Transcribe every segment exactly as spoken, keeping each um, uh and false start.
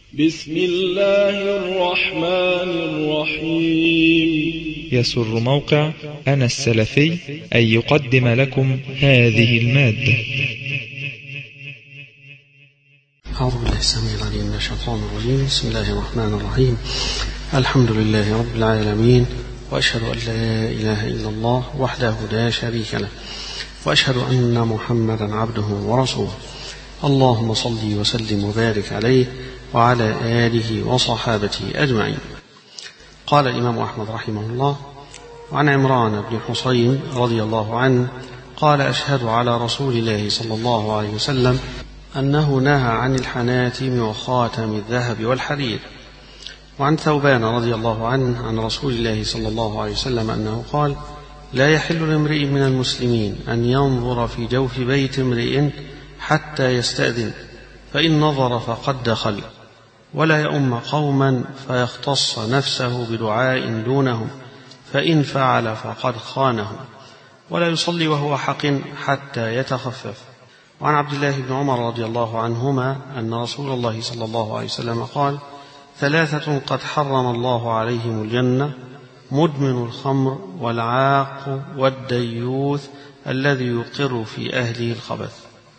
بسم الله الرحمن الرحيم. يسر موقع أنا السلفي أن يقدم لكم هذه المادة. أعوذ بالله السميع العليم من الشيطان الرجيم. بسم الله الرحمن الرحيم. الحمد لله رب العالمين، وأشهد أن لا إله إلا الله وحده لا شريك له، وأشهد أن محمدا عبده ورسوله. اللهم صل وسلم وبارك عليه وعلى آله وصحابته أجمعين. قال الإمام أحمد رحمه الله: وعن عمران بن حصين رضي الله عنه قال: أشهد على رسول الله صلى الله عليه وسلم أنه نهى عن الحناتم وخاتم الذهب والحرير. وعن ثوبان رضي الله عنه عن رسول الله صلى الله عليه وسلم أنه قال: لا يحل لامرئ من المسلمين أن ينظر في جوف بيت امرئ حتى يستأذن، فإن نظر فقد دخل، ولا يؤم قوما فيختص نفسه بدعاء دونهم، فإن فعل فقد خانهم، ولا يصلي وهو حق حتى يتخفف. وعن عبد الله بن عمر رضي الله عنهما أن رسول الله صلى الله عليه وسلم قال: ثلاثة قد حرم الله عليهم الجنة: مدمن الخمر، والعاق، والديوث الذي يقر في أهله الخبث.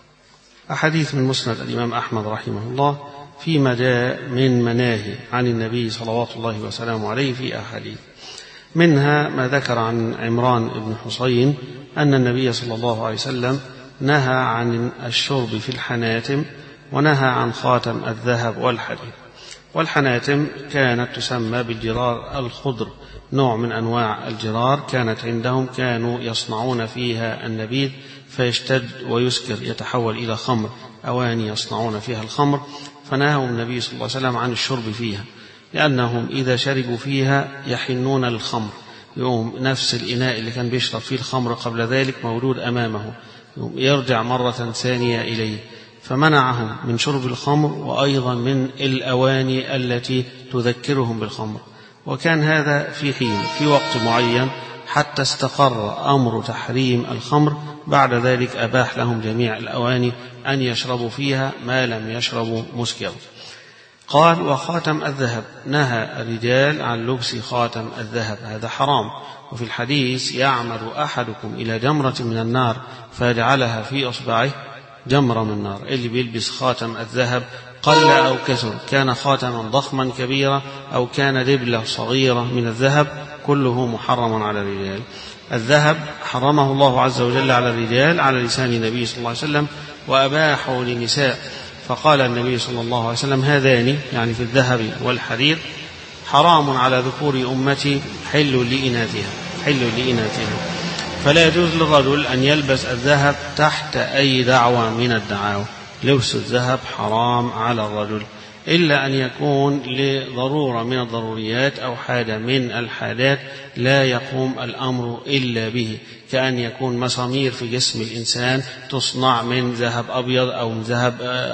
أحاديث من مسند الإمام أحمد رحمه الله فيما جاء من مناهي عن النبي صلوات الله وسلامه عليه في أحاديث، منها ما ذكر عن عمران بن حصين أن النبي صلى الله عليه وسلم نهى عن الشرب في الحناتم، ونهى عن خاتم الذهب والحرير. والحناتم كانت تسمى بالجرار الخضر، نوع من أنواع الجرار كانت عندهم، كانوا يصنعون فيها النبيذ فيشتد ويسكر يتحول إلى خمر، أواني يصنعون فيها الخمر، فنهاهم النبي صلى الله عليه وسلم عن الشرب فيها، لأنهم إذا شربوا فيها يحنون للخمر، يوم نفس الإناء اللي كان بيشرب فيه الخمر قبل ذلك موجود أمامه، يوم يرجع مرة ثانية إليه، فمنعهم من شرب الخمر وأيضا من الأواني التي تذكرهم بالخمر. وكان هذا في حين في وقت معين حتى استقر أمر تحريم الخمر، بعد ذلك أباح لهم جميع الأواني أن يشربوا فيها ما لم يشربوا مسكرا. قال: وخاتم الذهب، نهى الرجال عن لبس خاتم الذهب، هذا حرام. وفي الحديث: يعمد أحدكم إلى جمرة من النار فيجعلها في أصبعه جمرة من النار. اللي بيلبس خاتم الذهب قل أو كثر، كان خاتما ضخما كبيرا أو كان دبلة صغيرة من الذهب، كله محرم على الرجال. الذهب حرمه الله عز وجل على الرجال على لسان النبي صلى الله عليه وسلم، وأباحه للنساء، فقال النبي صلى الله عليه وسلم: هذان يعني في الذهب والحرير حرام على ذكور أمتي حل لإناثها حل لإناثها فلا يجوز للرجل أن يلبس الذهب تحت أي دعوة من الدعاوى. لبس الذهب حرام على الرجل إلا أن يكون لضرورة من الضروريات أو حاجة من الحاجات لا يقوم الأمر إلا به، كأن يكون مسامير في جسم الإنسان تصنع من ذهب أبيض أو من ذهب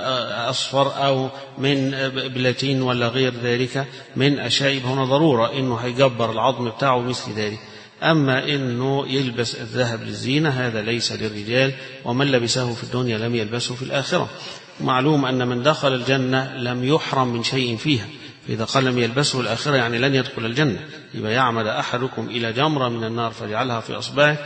أصفر أو من بلاتين ولا غير ذلك من أشياء، هنا ضرورة إنه هيجبر العظم بتاعه مثل ذلك. أما إنه يلبس الذهب للزينة هذا ليس للرجال، ومن لبسه في الدنيا لم يلبسه في الآخرة. معلوم أن من دخل الجنة لم يحرم من شيء فيها، فإذا قال لم يلبسه الآخرة يعني لن يدخل الجنة. يبقى يعمد أحدكم إلى جمرة من النار فجعلها في أصبعه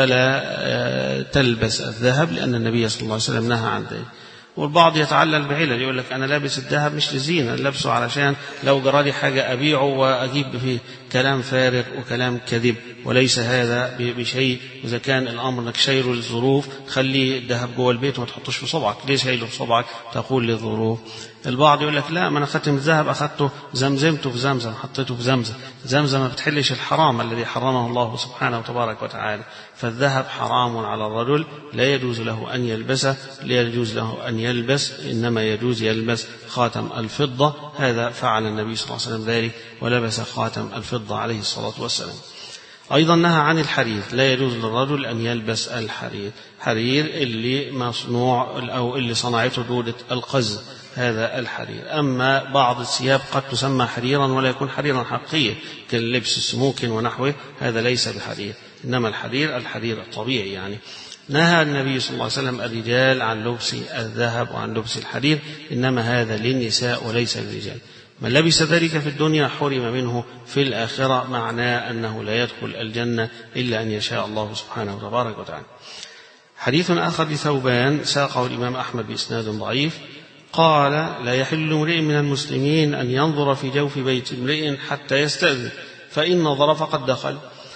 فلا تلبس الذهب، لأن النبي صلى الله عليه وسلم نهى عن ذلك. والبعض يتعلل بعلل، يقول لك أنا لابس الذهب مش لزينة، لابسه علشان لو جرالي حاجة أبيعه وأجيب فيه كلام فارغ وكلام كذب، وليس هذا بشيء. إذا كان الأمر أنك شايله للظروف خليه الذهب جوه البيت وما تحطوش في صبعك، ليش شايله في صبعك؟ تقول للظروف. البعض يقول لك لا، ما أنا خاتم الذهب أخذته زمزمته في زمزم، حطيته في زمزم، زمزم ما بتحلش الحرام الذي حرمه الله سبحانه وتبارك وتعالى. فالذهب حرام على الرجل، لا يجوز له أن يلبسه، لا يجوز له أن يلبس، إنما يجوز يلبس خاتم الفضة. هذا فعل النبي صلى الله عليه وسلم ذلك ولبس خاتم الفضة عليه الصلاة والسلام. أيضا نهى عن الحرير، لا يجوز للرجل أن يلبس الحرير، حرير اللي مصنوع أو اللي صنعته دودة القز، هذا الحرير. أما بعض الثياب قد تسمى حريرا ولا يكون حريرا حقيقيا كاللبس السموكن ونحوه، هذا ليس بحرير، إنما الحرير الحرير الطبيعي يعني. نهى النبي صلى الله عليه وسلم الرجال عن لبس الذهب وعن لبس الحرير، إنما هذا للنساء وليس للرجال. من لبس ذلك في الدنيا حرم منه في الآخرة، معناه أنه لا يدخل الجنة إلا أن يشاء الله سبحانه تبارك وتعالى. حديث آخر لثوبان ساقه الإمام أحمد بإسناد ضعيف، قال: لا يحل امرئ من المسلمين أن ينظر في جوف بيت امرئ حتى يستأذن، فإن نظر فقد دخل.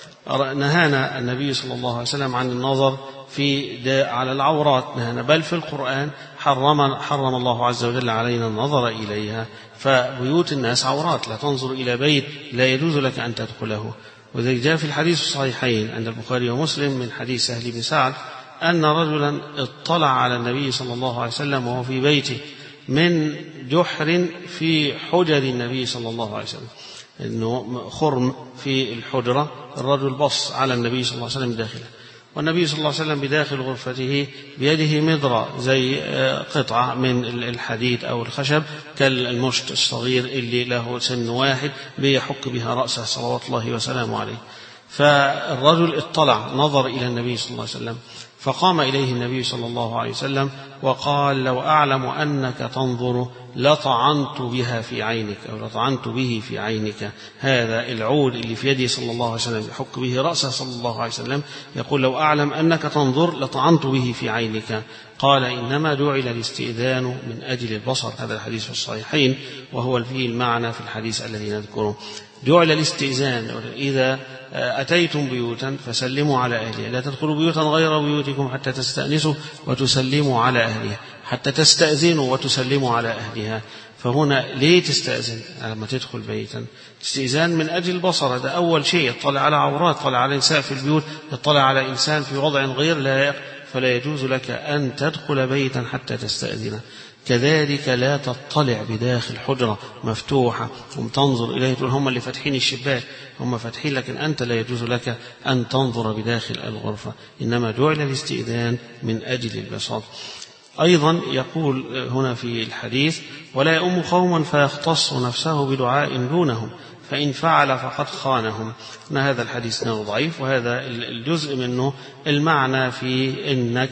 نهانا النبي صلى الله عليه وسلم عن النظر في على العورات، نهانا، بل في القرآن حرم, حرم الله عز وجل علينا النظر إليها، فبيوت الناس عورات، لا تنظر إلى بيت لا يجوز لك أن تدخله. وذلك جاء في الحديث الصحيحين عند البخاري ومسلم من حديث سهل بن سعد أن رجلا اطلع على النبي صلى الله عليه وسلم وهو في بيته من جحر في حجر النبي صلى الله عليه وسلم، إنه خرم في الحجرة، الرجل بص على النبي صلى الله عليه وسلم داخله، والنبي صلى الله عليه وسلم بداخل غرفته بيده مضرة زي قطعة من الحديد أو الخشب كالمشط الصغير اللي له سن واحد بيحك بها رأسه صلوات الله وسلامه عليه. فالرجل اطلع نظر إلى النبي صلى الله عليه وسلم، فقام إليه النبي صلى الله عليه وسلم وقال: لو أعلم أنك تنظر لطعنت بها في عينك، أو لطعنت به في عينك. هذا العود اللي في يده صلى الله عليه وسلم يحك به رأسه صلى الله عليه وسلم، يقول: لو أعلم أنك تنظر لطعنت به في عينك. قال: إنما جعل الاستئذان من أجل البصر. هذا الحديث في الصحيحين، وهو فيه المعنى في الحديث الذي نذكره. جعل الاستئذان: إذا أتيتم بيوتا فسلموا على أهلها، لا تدخلوا بيوتا غير بيوتكم حتى تستأنسوا وتسلموا على أهلها، حتى تستأذنوا وتسلموا على أهلها. فهنا ليه تستأذن لما تدخل بيتا؟ استئذان من أجل البصر، هذا أول شيء. يطلع على عورات، يطلع على نساء في البيوت، يطلع على إنسان في وضع غير لائق، فلا يجوز لك أن تدخل بيتا حتى تستأذنه. كذلك لا تطلع بداخل حجرة مفتوحة وتنظر إليه تقول هم اللي فاتحين الشباك، هم فاتحين، لكن أنت لا يجوز لك أن تنظر بداخل الغرفة، إنما جعل الاستئذان من أجل البصر. أيضا يقول هنا في الحديث: ولا يؤم قوما فيختص نفسه بدعاء دونهم، فإن فعل فقد خانهم. إن هذا الحديث ضعيف، وهذا الجزء منه المعنى في إنك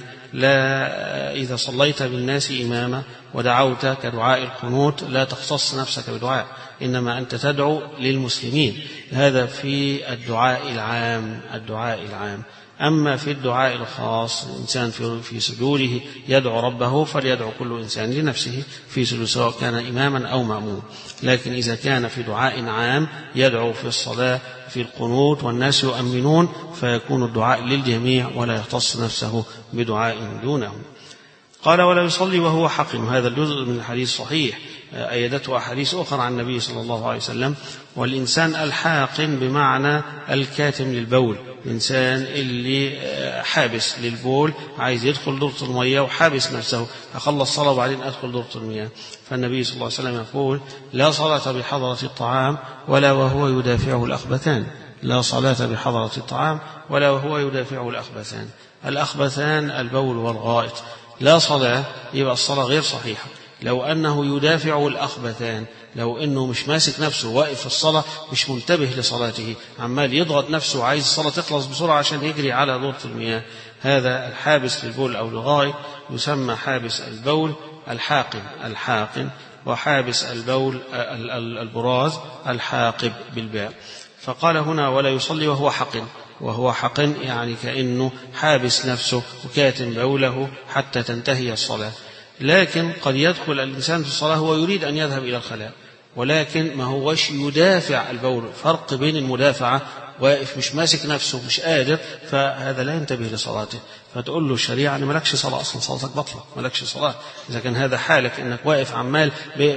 لا إذا صليت بالناس إماما ودعوت كدعاء القنوت لا تختص نفسك بدعاء، إنما أنت تدعو للمسلمين. هذا في الدعاء العام، الدعاء العام. أما في الدعاء الخاص، الإنسان في سجوده يدعو ربه، فليدعو كل إنسان لنفسه في سجوده سواء كان إماما أو مأموم. لكن إذا كان في دعاء عام يدعو في الصلاة في القنوت والناس يؤمنون، فيكون الدعاء للجميع ولا يختص نفسه بدعاء دونه. قال: ولا يصلي وهو حقن. هذا الجزء من الحديث صحيح، أيدته أحاديث أخرى عن النبي صلى الله عليه وسلم. والإنسان الحاقن بمعنى الكاتم للبول، الإنسان اللي حابس للبول، عايز يدخل دورة المياه وحابس نفسه، أخلص صلاة وبعدين أدخل دورة المياه. فالنبي صلى الله عليه وسلم يقول: لا صلاة بحضرة الطعام ولا وهو يدافعه الأخبثان. لا صلاة بحضرة الطعام ولا وهو يدافعه الأخبثان. الأخبثان البول والغائط. لا صلاة، يبقى الصلاة غير صحيحة. لو أنه يدافع الأخبثان، لو أنه مش ماسك نفسه واقف في الصلاة مش منتبه لصلاته، عمال يضغط نفسه وعايز الصلاة تخلص بسرعة عشان يجري على دورة المياه، هذا الحابس للبول أو للغائط يسمى حابس البول الحاقن الحاقن وحابس البول البراز الحاقب بالباء. فقال هنا: ولا يصلي وهو حقن. وهو حقن يعني كأنه حابس نفسه وكاتم بوله حتى تنتهي الصلاة. لكن قد يدخل الإنسان في الصلاة وهو يريد أن يذهب إلى الخلاء، ولكن ما هوش يدافع البول. فرق بين المدافعة، واقف مش ماسك نفسه مش قادر، فهذا لا ينتبه لصلاته، فتقول له الشريعة أن ملكش صلاة أصلا، صلاتك بطلة، ملكش صلاة. إذا كان هذا حالك أنك واقف عمال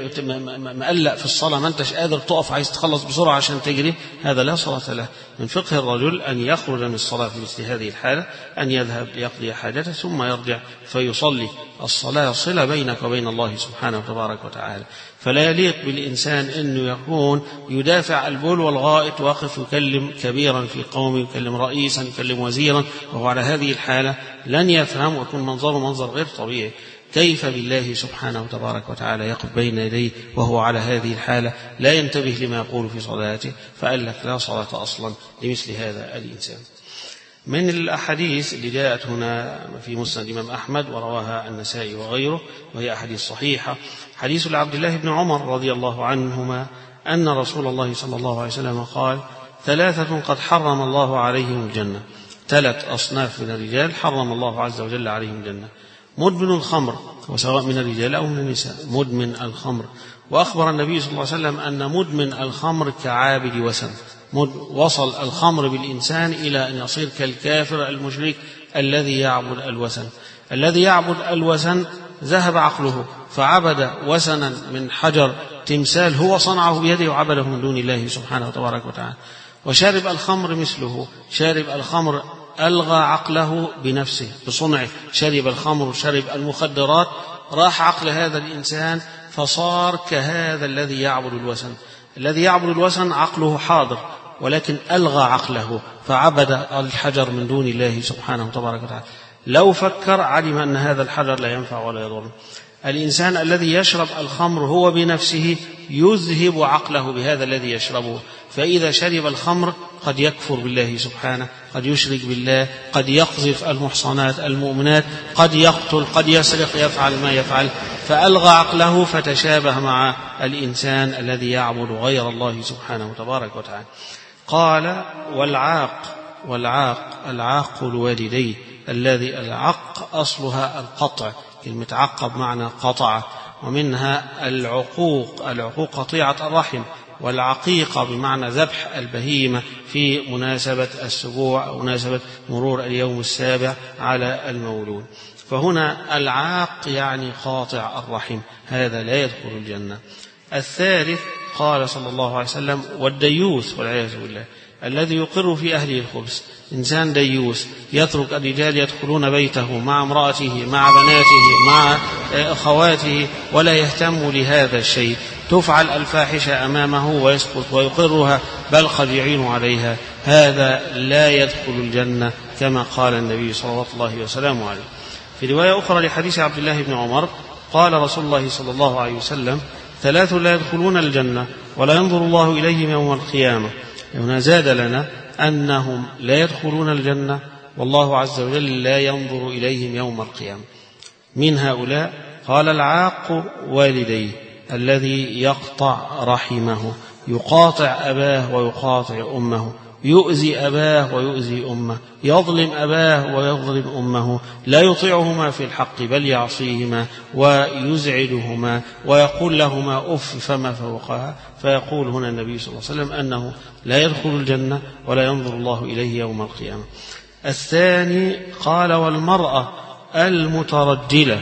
مقلق في الصلاة، ما أنتش قادر تقف، عايز تخلص بسرعة عشان تجري، هذا لا صلاة له. من فقه الرجل أن يخرج من الصلاة في مثل هذه الحالة، أن يذهب ليقضي حاجته ثم يرجع فيصلي. الصلاة صلة بينك وبين الله سبحانه وتبارك وتعالى، فلا يليق بالإنسان أنه يكون يدافع البول والغائط، واقف يكلم كبيرا في قومه، يكلم رئيسا، يكلم وزيرا، وهو على هذه الحالة لن يفهم ويكون منظره منظر غير طبيعي. كيف بالله سبحانه وتبارك وتعالى يقف بين يديه وهو على هذه الحالة لا ينتبه لما يقول في صلاته؟ فقال لك لا صلاة أصلا لمثل هذا الإنسان. من الأحاديث اللي جاءت هنا في مسند الإمام أحمد ورواها النسائي وغيره وهي أحاديث صحيحة، حديث لعبد الله بن عمر رضي الله عنهما أن رسول الله صلى الله عليه وسلم قال: ثلاثة قد حرم الله عليهم الجنة، ثلاث أصناف من الرجال حرم الله عز وجل عليهم الجنة: مدمن الخمر، وسواء من الرجال أو من النساء، مدمن الخمر. وأخبر النبي صلى الله عليه وسلم أن مدمن الخمر كعابد وثن، وصل الخمر بالإنسان إلى أن يصير كالكافر المشرك الذي يعبد الوثن. الذي يعبد الوثن ذهب عقله فعبد وثنا من حجر تمثال هو صنعه بيده وعبده من دون الله سبحانه وتبارك وتعالى. وشارب الخمر مثله، شارب الخمر ألغى عقله بنفسه بصنعه، شرب الخمر، شرب المخدرات، راح عقل هذا الإنسان فصار كهذا الذي يعبد الوثن. الذي يعبد الوثن عقله حاضر ولكن ألغى عقله فعبد الحجر من دون الله سبحانه وتبارك وتعالى. لو فكر علم أن هذا الحجر لا ينفع ولا يضر. الإنسان الذي يشرب الخمر هو بنفسه يذهب عقله بهذا الذي يشربه، فإذا شرب الخمر قد يكفر بالله سبحانه، قد يشرك بالله، قد يقذف المحصنات المؤمنات، قد يقتل، قد يسرق، يفعل ما يفعل، فألغى عقله فتشابه مع الإنسان الذي يعبد غير الله سبحانه وتبارك وتعالى. قال: والعاق، والعاق العاق الوالدين، الذي العق أصلها القطع، كلمة عق بمعنى قطع، ومنها العقوق، العقوق قطيعة الرحم، والعقيقة بمعنى ذبح البهيمة في مناسبة السبوع أو مناسبة مرور اليوم السابع على المولود. فهنا العاق يعني قاطع الرحم، هذا لا يدخل الجنة. الثالث قال صلى الله عليه وسلم: والديوث والعياذ بالله، الذي يقر في أهله الخبث، إنسان ديوث يترك الرجال يدخلون بيته مع امرأته مع بناته مع أخواته ولا يهتم لهذا الشيء، تفعل الفاحشة أمامه ويسكت ويقرها بل قد يعين عليها، هذا لا يدخل الجنة كما قال النبي صلى الله عليه وسلم عليه. في رواية أخرى لحديث عبد الله بن عمر قال رسول الله صلى الله عليه وسلم: ثلاث لا يدخلون الجنة ولا ينظر الله إليهم يوم القيامة. هنا زاد لنا أنهم لا يدخلون الجنة والله عز وجل لا ينظر إليهم يوم القيامة. من هؤلاء قال: العاق والديه، الذي يقطع رحمه، يقاطع أباه ويقاطع أمه، يؤذي أباه ويؤذي أمه، يظلم أباه ويظلم أمه، لا يطيعهما في الحق بل يعصيهما ويزعجهما ويقول لهما أف فما فوقها. فيقول هنا النبي صلى الله عليه وسلم أنه لا يدخل الجنة ولا ينظر الله إليه يوم القيامة. الثاني قال: والمرأة المترجلة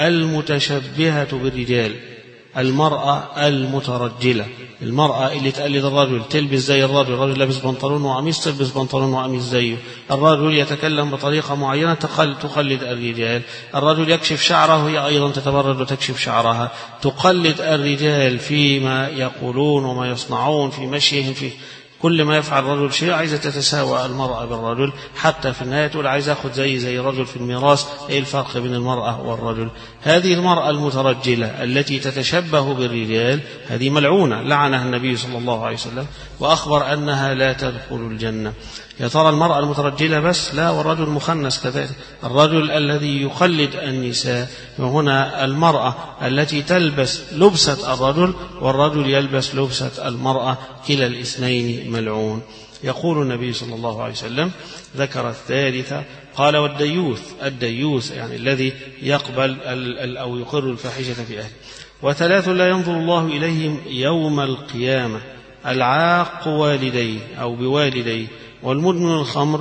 المتشبهة بالرجال، المرأة المترجلة، المرأة اللي تقلد الرجل، تلبس زي الرجل، الرجل لابس بنطلون وقميص تلبس بنطلون وقميص زيه، الرجل يتكلم بطريقة معينة تقلد الرجال، الرجل يكشف شعره وهي أيضا تتبرج وتكشف شعرها، تقلد الرجال فيما يقولون وما يصنعون في مشيهم، في كل ما يفعل الرجل شيء عايزة تتساوى المرأة بالرجل، حتى في النهاية تقول عايزة أخذ زي زي الرجل في الميراث. إيه الفرق بين المرأة والرجل؟ هذه المرأة المترجلة التي تتشبه بالرجال هذه ملعونة، لعنها النبي صلى الله عليه وسلم وأخبر أنها لا تدخل الجنة. يا ترى المرأة المترجلة بس؟ لا، والرجل مخنث كذلك، الرجل الذي يقلد النساء. وهنا المرأة التي تلبس لبسة الرجل والرجل يلبس لبسة المرأة، كلا الاثنين ملعون. يقول النبي صلى الله عليه وسلم ذكر الثالثة قال: والديوث، الديوث يعني الذي يقبل أو يقر الفاحشة في أهله. وثلاث لا ينظر الله إليهم يوم القيامة: العاق والديه أو بوالديه، والمدمن الخمر،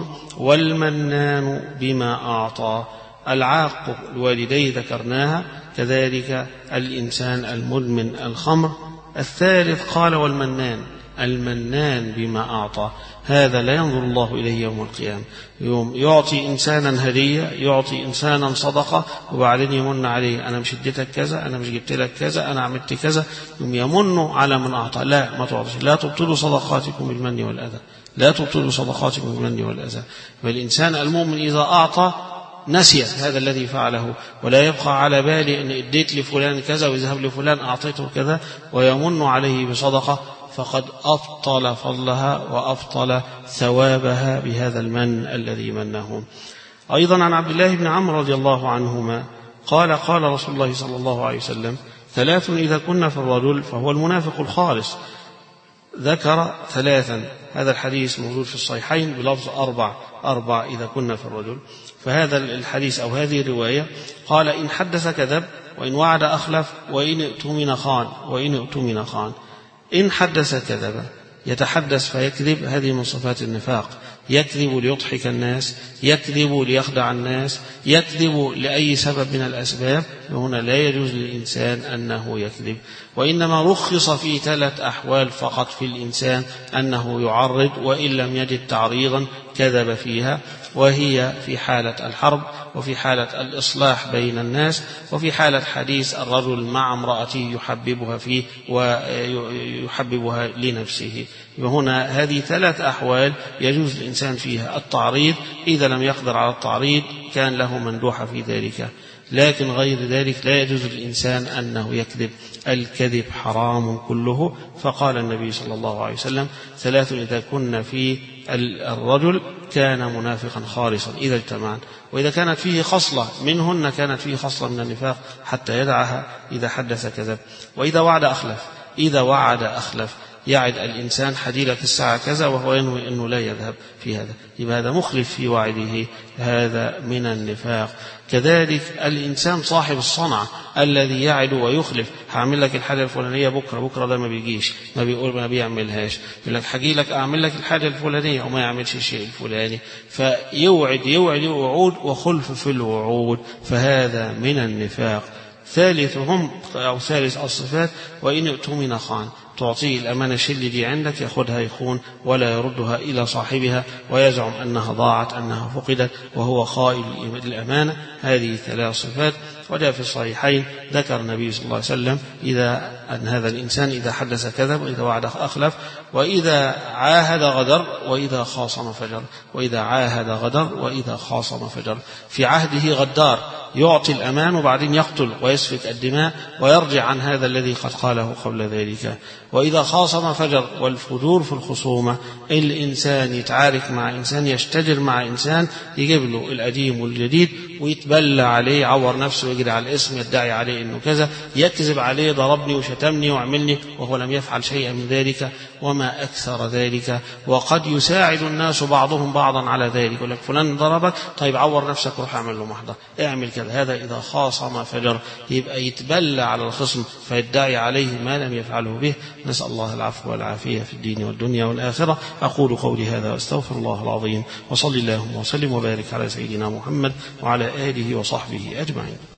والمنان بما أعطى. العاق الوالديه ذكرناها، كذلك الإنسان المدمن الخمر. الثالث قال: والمنان، المنان بما أعطى، هذا لا ينظر الله إليه يوم القيامة. يوم يعطي إنسانا هدية، يعطي إنسانا صدقة وبعدين يمن عليه: أنا مش اديتك كذا، أنا مش جبت لك كذا، أنا عملت كذا، يوم يمن على من أعطى. لا، ما تعطيش، لا تبطلوا صدقاتكم بالمن والأذى، لا تبطلوا صدقاتكم بالمن والأذى. فالإنسان المؤمن إذا أعطى نسي هذا الذي فعله ولا يبقى على بالي أن اديت لفلان كذا ويذهب لفلان أعطيته كذا ويمن عليه بصدقة، فقد أبطل فضلها وأبطل ثوابها بهذا المن الذي منه. أيضا عن عبد الله بن عمرو رضي الله عنهما قال قال رسول الله صلى الله عليه وسلم: ثلاث إذا كنا في الرجل فهو المنافق الخالص. ذكر ثلاثا، هذا الحديث موجود في الصحيحين بلفظ أربع أربع إذا كنا في الرجل. فهذا الحديث أو هذه الرواية قال: إن حدث كذب، وإن وعد أخلف، وإن اؤتمن خان وإن اؤتمن خان. إن حدث كذب، يتحدث فيكذب، هذه من صفات النفاق. يكذب ليضحك الناس، يكذب ليخدع الناس، يكذب لأي سبب من الأسباب. هنا لا يجوز للإنسان أنه يكذب، وإنما رخص في ثلاث أحوال فقط في الإنسان أنه يعرض، وإن لم يجد تعريضا كذب فيها، وهي في حالة الحرب، وفي حالة الإصلاح بين الناس، وفي حالة حديث الرجل مع امرأته يحببها فيه ويحببها لنفسه. وهنا هذه ثلاث أحوال يجوز الإنسان فيها التعريض. إذا لم يقدر على التعريض كان له مندوحة في ذلك، لكن غير ذلك لا يجوز للإنسان أنه يكذب. الكذب حرام كله. فقال النبي صلى الله عليه وسلم: ثلاث إذا كنا في الرجل كان منافقا خالصا إذا اجتمعن. وإذا كانت فيه خصلة منهن كانت فيه خصلة من النفاق حتى يدعها: إذا حدث كذب، وإذا وعد أخلف. إذا وعد أخلف، يعد الإنسان حديلة الساعة كذا وهو ينوي أنه لا يذهب في هذا، يبقى هذا مخلف في وعده، هذا من النفاق. كذلك الإنسان صاحب الصنعة الذي يعد ويخلف: هعمل لك الحاجة الفلانية بكرة، بكرة ده ما بيجيش، ما بيقول ما بيعملهاش، يقول لك هجي لك أعمل لك الحاجة الفلانية وما يعملش الشيء الفلاني، فيوعد يوعد وعود وخلف في الوعود، فهذا من النفاق. ثالثهم أو ثالث الصفات: وإن اؤتمن خان. تعطيه الأمانة الشل دي عندك، يأخذها يخون ولا يردها إلى صاحبها، ويزعم أنها ضاعت أنها فقدت وهو خائن الأمانة. هذه ثلاث صفات. وجاء في الصحيحين ذكر النبي صلى الله عليه وسلم إذا أن هذا الإنسان إذا حدث كذب، وإذا وعد أخلف، وإذا عاهد غدر، وإذا خاصم فجر. وإذا عاهد غدر، وإذا خاصم فجر. في عهده غدار، يعطي الأمان وبعدين يقتل ويسفك الدماء ويرجع عن هذا الذي قد قاله قبل ذلك. وإذا خاصم فجر. والفجور في الخصومة الإنسان يتعارك مع إنسان، يشتجر مع إنسان، يجيب له القديم والجديد ويتبلى عليه، عور نفسه ويجري على الاسم، يدعي عليه إنه كذا، يكذب عليه: ضربني وشتمني وعملني، وهو لم يفعل شيئا من ذلك، وما أكثر ذلك. وقد يساعد الناس بعضهم بعضا على ذلك، يقول لك فلان ضربك، طيب عور نفسك روح اعمل له محضر، اعمل كذا. هذا إذا خاصم فجر، يبقى يتبلى على الخصم فيدعي عليه ما لم يفعله به. نسأل الله العفو والعافية في الدين والدنيا والآخرة. أقول قولي هذا وأستغفر الله العظيم، وصلي اللهم وسلم وبارك على سيدنا محمد وعلى آله وصحبه أجمعين.